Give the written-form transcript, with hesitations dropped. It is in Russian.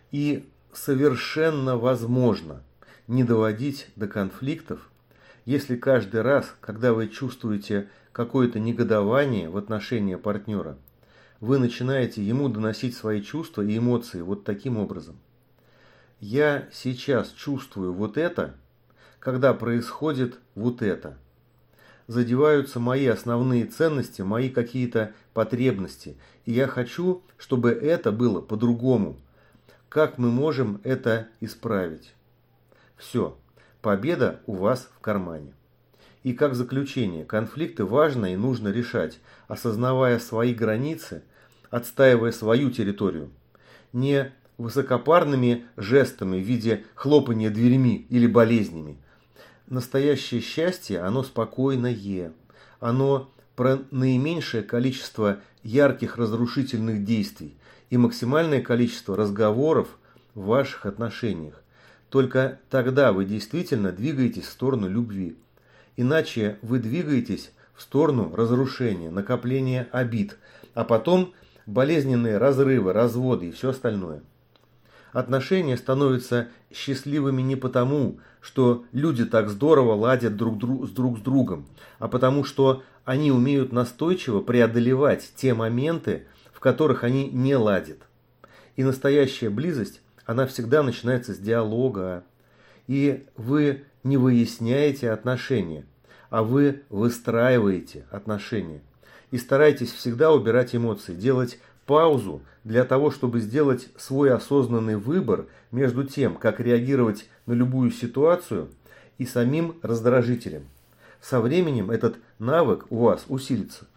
И совершенно возможно не доводить до конфликтов, если каждый раз, когда вы чувствуете какое-то негодование в отношении партнера, вы начинаете ему доносить свои чувства и эмоции вот таким образом. Я сейчас чувствую вот это, когда происходит вот это. Задеваются мои основные ценности, мои какие-то потребности. И я хочу, чтобы это было по-другому. Как мы можем это исправить? Все, победа у вас в кармане. И как заключение, конфликты важно и нужно решать, осознавая свои границы, отстаивая свою территорию. Не высокопарными жестами в виде хлопания дверьми или болезнями. Настоящее счастье, оно спокойное. Оно про наименьшее количество ярких разрушительных действий и максимальное количество разговоров в ваших отношениях. Только тогда вы действительно двигаетесь в сторону любви. Иначе вы двигаетесь в сторону разрушения, накопления обид, а потом болезненные разрывы, разводы и все остальное. Отношения становятся счастливыми не потому, что люди так здорово ладят друг с другом, а потому что они умеют настойчиво преодолевать те моменты, в которых они не ладят. И настоящая близость, она всегда начинается с диалога. И вы не выясняете отношения, а вы выстраиваете отношения. И старайтесь всегда убирать эмоции, делать паузу для того, чтобы сделать свой осознанный выбор между тем, как реагировать на любую ситуацию и самим раздражителем. Со временем этот навык у вас усилится.